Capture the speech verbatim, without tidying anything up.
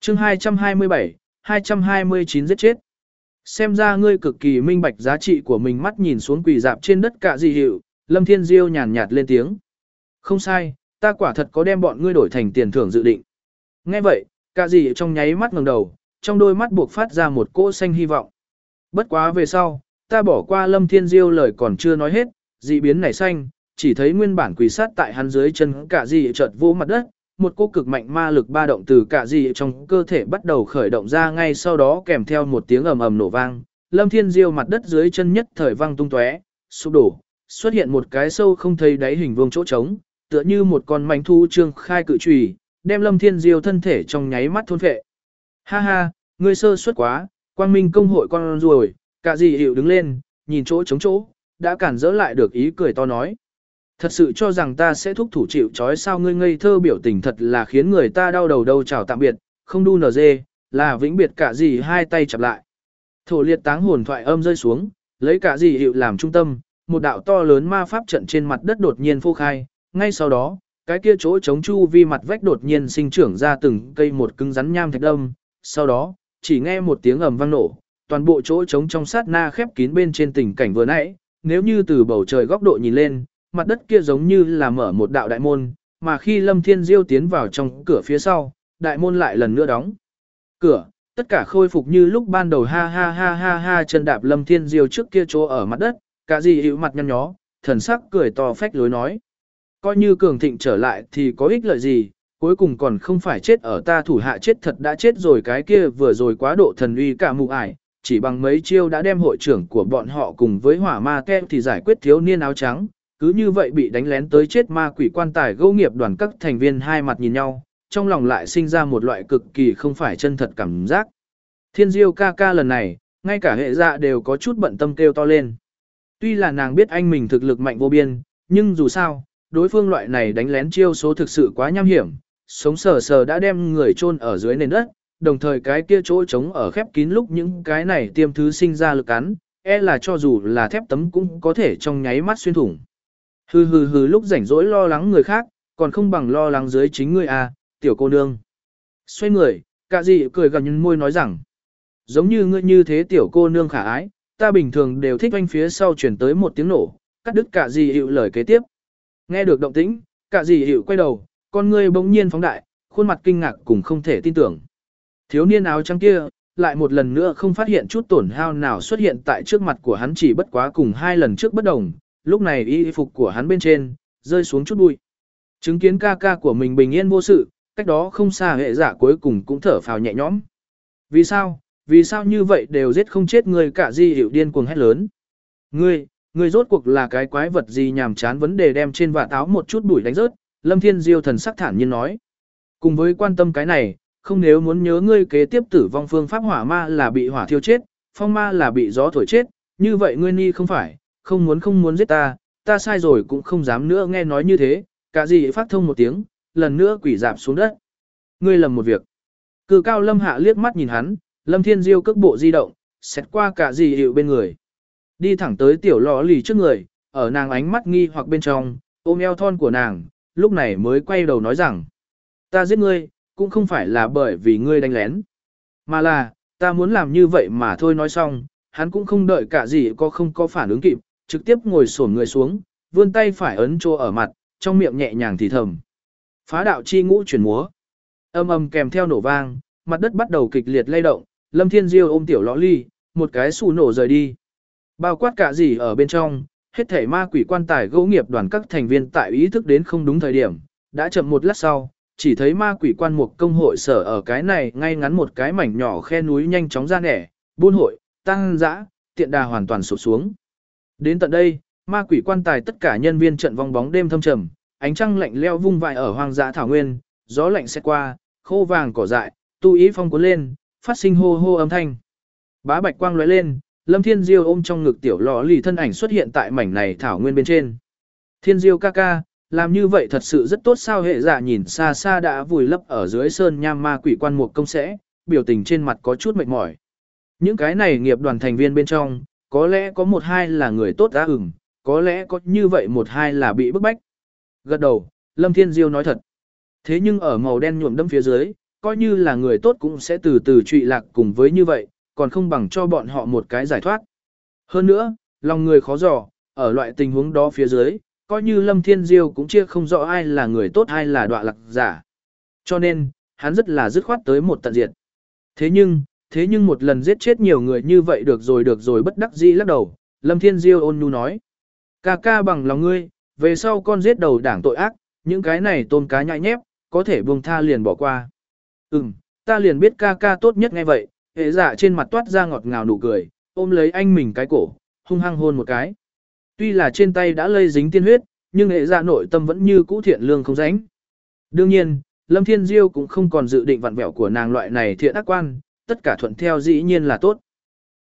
chương hai trăm hai mươi bảy, hai trăm hai mươi chín giết chết. Xem ra ngươi cực kỳ minh bạch giá trị của mình, mắt nhìn xuống quỳ dạp trên đất cả dị hiệu, Lâm Thiên Diêu nhàn nhạt lên tiếng. Không sai, ta quả thật có đem bọn ngươi đổi thành tiền thưởng dự định. Nghe vậy, cả dị trong nháy mắt ngẩng đầu, trong đôi mắt buộc phát ra một cỗ xanh hy vọng. Bất quá về sau, ta bỏ qua Lâm Thiên Diêu lời còn chưa nói hết, dị biến nảy xanh, chỉ thấy nguyên bản quỳ sát tại hắn dưới chân cả dị chợt vỗ mặt đất, một cỗ cực mạnh ma lực ba động từ cả dị trong cơ thể bắt đầu khởi động ra, ngay sau đó kèm theo một tiếng ầm ầm nổ vang, Lâm Thiên Diêu mặt đất dưới chân nhất thời vang tung tóe, sụp đổ, xuất hiện một cái sâu không thấy đáy hình vuông chỗ trống, tựa như một con mãnh thú trương khai cự chùy, đem Lâm Thiên Diêu thân thể trong nháy mắt thôn phệ. Ha ha, ngươi sơ suất quá, Quang Minh công hội con ruồi, cả dị hiệu đứng lên, nhìn chỗ trống chỗ, đã cản dỡ lại được ý cười to nói. Thật sự cho rằng ta sẽ thúc thủ chịu trói sao? Ngươi ngây thơ biểu tình thật là khiến người ta đau đầu đâu. Chào tạm biệt, không đu nz, là vĩnh biệt cả gì hai tay chặp lại. Thổ liệt táng hồn thoại âm rơi xuống, lấy cả gì hiệu làm trung tâm, một đạo to lớn ma pháp trận trên mặt đất đột nhiên phô khai, ngay sau đó, cái kia chỗ chống chu vi mặt vách đột nhiên sinh trưởng ra từng cây một cứng rắn nham thạch đâm, sau đó, chỉ nghe một tiếng ầm vang nổ, toàn bộ chỗ chống trong sát na khép kín bên trên tình cảnh vừa nãy, nếu như từ bầu trời góc độ nhìn lên, mặt đất kia giống như là mở một đạo đại môn, mà khi Lâm Thiên Diêu tiến vào trong cửa phía sau, đại môn lại lần nữa đóng. Cửa, tất cả khôi phục như lúc ban đầu. Ha ha ha ha ha, chân đạp Lâm Thiên Diêu trước kia chỗ ở mặt đất, cả gì hữu mặt nhăn nhó, thần sắc cười to phách lối nói. Coi như cường thịnh trở lại thì có ích lợi gì, cuối cùng còn không phải chết ở ta thủ hạ, chết thật đã chết rồi, cái kia vừa rồi quá độ thần uy cả mụ ải, chỉ bằng mấy chiêu đã đem hội trưởng của bọn họ cùng với hỏa ma kem thì giải quyết thiếu niên áo trắng. Cứ như vậy bị đánh lén tới chết. Ma quỷ quan tài gẫu nghiệp đoàn các thành viên hai mặt nhìn nhau, trong lòng lại sinh ra một loại cực kỳ không phải chân thật cảm giác. Thiên Diêu ca ca lần này, ngay cả hệ dạ đều có chút bận tâm kêu to lên. Tuy là nàng biết anh mình thực lực mạnh vô biên, nhưng dù sao, đối phương loại này đánh lén chiêu số thực sự quá nham hiểm, sống sờ sờ đã đem người chôn ở dưới nền đất, đồng thời cái kia chỗ trống ở khép kín lúc những cái này tiêm thứ sinh ra lực cắn, e là cho dù là thép tấm cũng có thể trong nháy mắt xuyên thủng. Hừ hừ hừ, lúc rảnh rỗi lo lắng người khác, còn không bằng lo lắng dưới chính ngươi à, tiểu cô nương. Xoay người, cả dị cười gần nhân môi nói rằng, giống như ngươi như thế tiểu cô nương khả ái, ta bình thường đều thích. Anh phía sau chuyển tới một tiếng nổ, cắt đứt cả dị hiệu lời kế tiếp. Nghe được động tĩnh, cả dị hiệu quay đầu, con ngươi bỗng nhiên phóng đại, khuôn mặt kinh ngạc cùng không thể tin tưởng. Thiếu niên áo trắng kia, lại một lần nữa không phát hiện chút tổn hao nào xuất hiện tại trước mặt của hắn, chỉ bất quá cùng hai lần trước bất đồng. Lúc này y phục của hắn bên trên, rơi xuống chút bụi. Chứng kiến ca ca của mình bình yên vô sự, cách đó không xa hệ giả cuối cùng cũng thở phào nhẹ nhõm. Vì sao, vì sao như vậy đều giết không chết người? Cả di hiệu điên cuồng hét lớn. Ngươi, ngươi rốt cuộc là cái quái vật gì? Nhàm chán vấn đề đem trên vạt áo một chút bụi đánh rớt, Lâm Thiên Diêu thần sắc thản nhiên nói. Cùng với quan tâm cái này, không nếu muốn nhớ ngươi kế tiếp tử vong phương pháp, hỏa ma là bị hỏa thiêu chết, phong ma là bị gió thổi chết, như vậy ngươi ni không phải. Không muốn không muốn giết ta, ta sai rồi cũng không dám nữa. Nghe nói như thế, cả dị phát thông một tiếng, lần nữa quỷ dạp xuống đất. Ngươi lầm một việc. Cự cao Lâm hạ liếc mắt nhìn hắn, Lâm Thiên Diêu cước bộ di động, xét qua cả dị hiệu bên người. Đi thẳng tới tiểu lò lì trước người, ở nàng ánh mắt nghi hoặc bên trong, ôm eo thon của nàng, lúc này mới quay đầu nói rằng. Ta giết ngươi, cũng không phải là bởi vì ngươi đánh lén, mà là, ta muốn làm như vậy mà thôi. Nói xong, hắn cũng không đợi cả dị có không có phản ứng kịp, trực tiếp ngồi xổm người xuống, vươn tay phải ấn chỗ ở mặt, trong miệng nhẹ nhàng thì thầm. Phá đạo chi ngũ chuyển múa. Âm âm kèm theo nổ vang, mặt đất bắt đầu kịch liệt lay động, Lâm Thiên Diêu ôm tiểu lõ ly, một cái xù nổ rời đi. Bao quát cả gì ở bên trong, hết thảy ma quỷ quan tài gẫu nghiệp đoàn các thành viên tại ý thức đến không đúng thời điểm, đã chậm một lát sau, chỉ thấy ma quỷ quan mục công hội sở ở cái này ngay ngắn một cái mảnh nhỏ khe núi nhanh chóng ra nẻ, buôn hội, tăng dã, tiện đà hoàn toàn sụp xuống. Đến tận đây, ma quỷ quan tài tất cả nhân viên trận vong bóng đêm thâm trầm, ánh trăng lạnh leo vung vãi ở hoang dã thảo nguyên, gió lạnh xét qua, khô vàng cỏ dại, tu ý phong cuốn lên, phát sinh hô hô âm thanh. Bá bạch quang lóe lên, Lâm Thiên Diêu ôm trong ngực tiểu lọ lì thân ảnh xuất hiện tại mảnh này thảo nguyên bên trên. Thiên Diêu ca ca, làm như vậy thật sự rất tốt sao? Hệ dạ nhìn xa xa đã vùi lấp ở dưới sơn nham ma quỷ quan mục công sẽ, biểu tình trên mặt có chút mệt mỏi. Những cái này nghiệp đoàn thành viên bên trong, có lẽ có một hai là người tốt đã ửng, có lẽ có như vậy một hai là bị bức bách. Gật đầu, Lâm Thiên Diêu nói thật. Thế nhưng ở màu đen nhuộm đẫm phía dưới, coi như là người tốt cũng sẽ từ từ trụy lạc cùng với như vậy, còn không bằng cho bọn họ một cái giải thoát. Hơn nữa, lòng người khó dò, ở loại tình huống đó phía dưới, coi như Lâm Thiên Diêu cũng chia không rõ ai là người tốt ai là đọa lạc giả. Cho nên, hắn rất là dứt khoát tới một tận diệt. Thế nhưng, thế nhưng một lần giết chết nhiều người như vậy được rồi được rồi bất đắc dĩ lắc đầu, Lâm Thiên Diêu ôn nhu nói. Ca ca bằng lòng ngươi, về sau con giết đầu đảng tội ác, những cái này tôm cá nhại nhép, có thể buông tha liền bỏ qua. Ừm, ta liền biết ca ca tốt nhất ngay vậy, hệ dạ trên mặt toát ra ngọt ngào nụ cười, ôm lấy anh mình cái cổ, hung hăng hôn một cái. Tuy là trên tay đã lây dính tiên huyết, nhưng hệ dạ nội tâm vẫn như cũ thiện lương không ránh. Đương nhiên, Lâm Thiên Diêu cũng không còn dự định vặn vẹo của nàng loại này thiện ác quan, tất cả thuận theo dĩ nhiên là tốt.